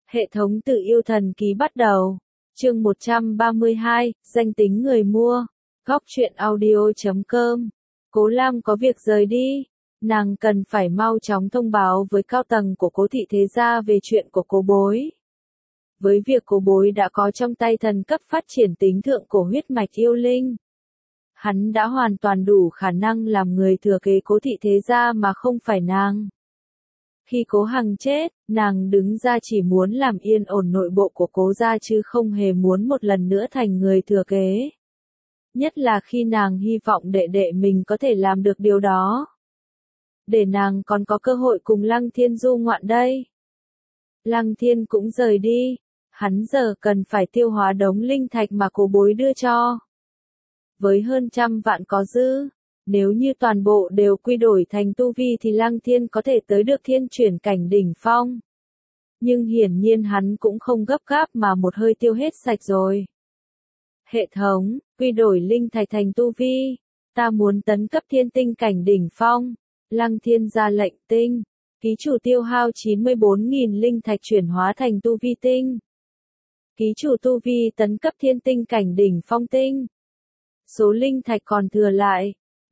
Hệ thống tự yêu thần ký bắt đầu. Chương 132, danh tính người mua. Góc truyện audio.com. Cố Lam có việc rời đi. Nàng cần phải mau chóng thông báo với cao tầng của Cố thị thế gia về chuyện của Cố Bối. Với việc Cố Bối đã có trong tay thần cấp phát triển tính thượng cổ huyết mạch yêu linh, hắn đã hoàn toàn đủ khả năng làm người thừa kế Cố thị thế gia mà không phải nàng. Khi Cố Hằng chết, nàng đứng ra chỉ muốn làm yên ổn nội bộ của Cố gia chứ không hề muốn một lần nữa thành người thừa kế. Nhất là khi nàng hy vọng đệ đệ mình có thể làm được điều đó. Để nàng còn có cơ hội cùng Lăng Thiên du ngoạn đây. Lăng Thiên cũng rời đi, hắn giờ cần phải tiêu hóa đống linh thạch mà Cố Bối đưa cho. Với hơn 100 vạn có dư, nếu như toàn bộ đều quy đổi thành tu vi thì Lăng Thiên có thể tới được thiên chuyển cảnh đỉnh phong. Nhưng hiển nhiên hắn cũng không gấp gáp mà một hơi tiêu hết sạch rồi. Hệ thống, quy đổi linh thạch thành tu vi, ta muốn tấn cấp thiên tinh cảnh đỉnh phong. Lăng Thiên ra lệnh tinh, ký chủ tiêu hao 94.000 linh thạch chuyển hóa thành tu vi tinh. Ký chủ tu vi tấn cấp thiên tinh cảnh đỉnh phong tinh. Số linh thạch còn thừa lại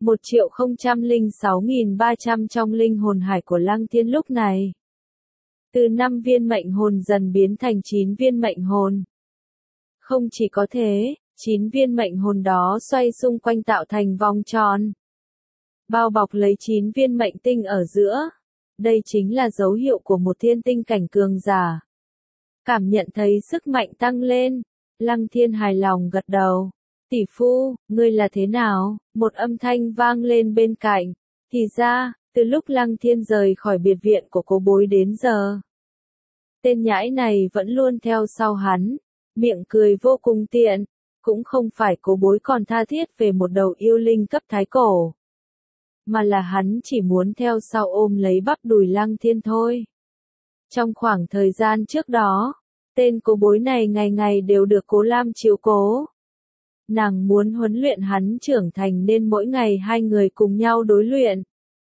1.006.300 trong linh hồn hải của Lăng Thiên lúc này. Từ 5 viên mệnh hồn dần biến thành 9 viên mệnh hồn. Không chỉ có thế, 9 viên mệnh hồn đó xoay xung quanh tạo thành vòng tròn, bao bọc lấy 9 viên mệnh tinh ở giữa. Đây chính là dấu hiệu của một thiên tinh cảnh cường giả. Cảm nhận thấy sức mạnh tăng lên, Lăng Thiên hài lòng gật đầu. Tỷ phu, ngươi là thế nào? Một âm thanh vang lên bên cạnh. Thì ra, từ lúc Lăng Thiên rời khỏi biệt viện của Cố Bối đến giờ, tên nhãi này vẫn luôn theo sau hắn, miệng cười vô cùng tiện. Cũng không phải Cố Bối còn tha thiết về một đầu yêu linh cấp thái cổ, mà là hắn chỉ muốn theo sau ôm lấy bắp đùi Lăng Thiên thôi. Trong khoảng thời gian trước đó, tên Cố Bối này ngày ngày đều được Cố Lam chiếu cố. Nàng muốn huấn luyện hắn trưởng thành nên mỗi ngày hai người cùng nhau đối luyện.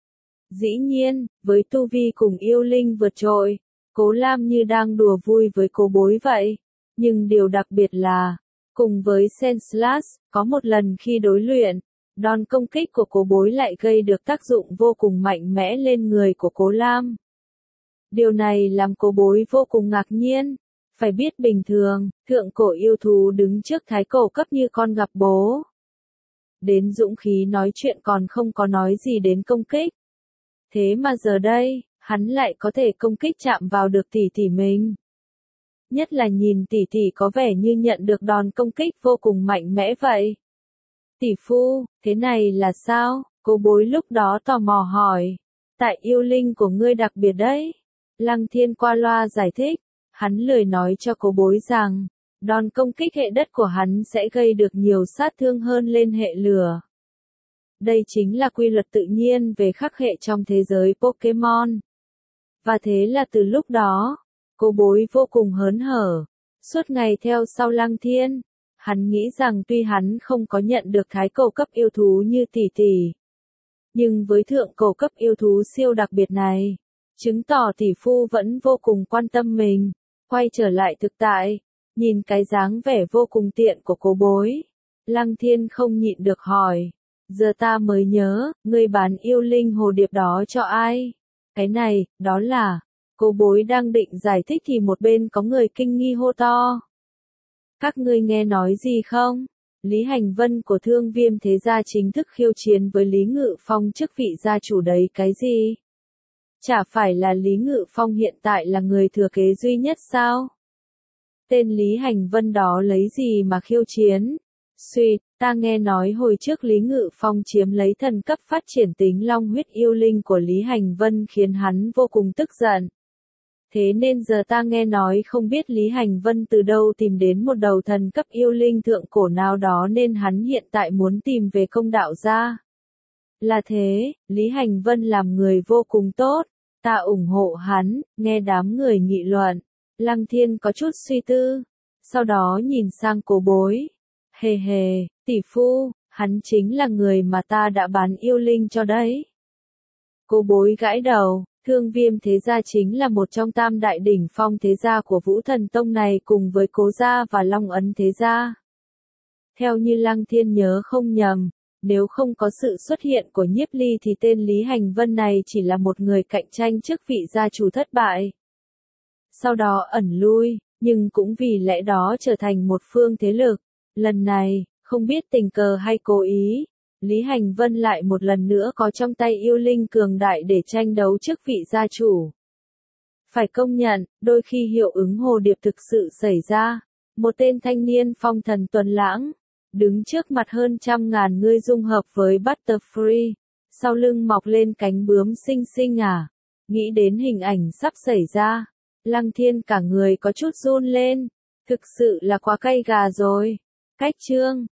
Dĩ nhiên, với tu vi cùng yêu linh vượt trội, Cố Lam như đang đùa vui với Cố Bối vậy. Nhưng điều đặc biệt là, cùng với Senslash, có một lần khi đối luyện, đòn công kích của Cố Bối lại gây được tác dụng vô cùng mạnh mẽ lên người của Cố Lam. Điều này làm Cố Bối vô cùng ngạc nhiên. Phải biết bình thường, thượng cổ yêu thú đứng trước thái cổ cấp như con gặp bố. Đến dũng khí nói chuyện còn không có nói gì đến công kích. Thế mà giờ đây, hắn lại có thể công kích chạm vào được tỷ tỷ mình. Nhất là nhìn tỷ tỷ có vẻ như nhận được đòn công kích vô cùng mạnh mẽ vậy. Tỷ phu, thế này là sao? Cố Bối lúc đó tò mò hỏi. Tại yêu linh của ngươi đặc biệt đấy. Lăng Thiên qua loa giải thích. Hắn lười nói cho Cố Bối rằng, đòn công kích hệ đất của hắn sẽ gây được nhiều sát thương hơn lên hệ lửa. Đây chính là quy luật tự nhiên về khắc hệ trong thế giới Pokemon. Và thế là từ lúc đó, Cố Bối vô cùng hớn hở, suốt ngày theo sau Lăng Thiên. Hắn nghĩ rằng tuy hắn không có nhận được thái cổ cấp yêu thú như tỷ tỷ, nhưng với thượng cổ cấp yêu thú siêu đặc biệt này, chứng tỏ tỷ phu vẫn vô cùng quan tâm mình. Quay trở lại thực tại, nhìn cái dáng vẻ vô cùng tiện của Cố Bối, Lăng Thiên không nhịn được hỏi, giờ ta mới nhớ, ngươi bán yêu linh hồ điệp đó cho ai? Cái này, đó là, Cố Bối đang định giải thích thì một bên có người kinh nghi hô to. Các ngươi nghe nói gì không? Lý Hành Vân của Thương Viêm thế gia chính thức khiêu chiến với Lý Ngự Phong chức vị gia chủ đấy cái gì? Chả phải là Lý Ngự Phong hiện tại là người thừa kế duy nhất sao? Tên Lý Hành Vân đó lấy gì mà khiêu chiến? Suýt, ta nghe nói hồi trước Lý Ngự Phong chiếm lấy thần cấp phát triển tính long huyết yêu linh của Lý Hành Vân khiến hắn vô cùng tức giận. Thế nên giờ ta nghe nói không biết Lý Hành Vân từ đâu tìm đến một đầu thần cấp yêu linh thượng cổ nào đó nên hắn hiện tại muốn tìm về công đạo ra. Là thế, Lý Hành Vân làm người vô cùng tốt, ta ủng hộ hắn. Nghe đám người nghị luận, Lăng Thiên có chút suy tư, sau đó nhìn sang Cố Bối. Hề hề, tỷ phu, hắn chính là người mà ta đã bán yêu linh cho đấy. Cố Bối gãi đầu, Thương Viêm thế gia chính là một trong tam đại đỉnh phong thế gia của Vũ Thần Tông này cùng với Cố gia và Long Ấn thế gia. Theo như Lăng Thiên nhớ không nhầm, nếu không có sự xuất hiện của Nhiếp Ly thì tên Lý Hành Vân này chỉ là một người cạnh tranh chức vị gia chủ thất bại. Sau đó ẩn lui, nhưng cũng vì lẽ đó trở thành một phương thế lực. Lần này, không biết tình cờ hay cố ý, Lý Hành Vân lại một lần nữa có trong tay yêu linh cường đại để tranh đấu chức vị gia chủ. Phải công nhận, đôi khi hiệu ứng hồ điệp thực sự xảy ra. Một tên thanh niên phong thần tuấn lãng, đứng trước mặt hơn 100.000 người dung hợp với Butterfree, sau lưng mọc lên cánh bướm xinh xinh à. Nghĩ đến hình ảnh sắp xảy ra, Lăng Thiên cả người có chút run lên, thực sự là quá cay gà rồi. Cách chương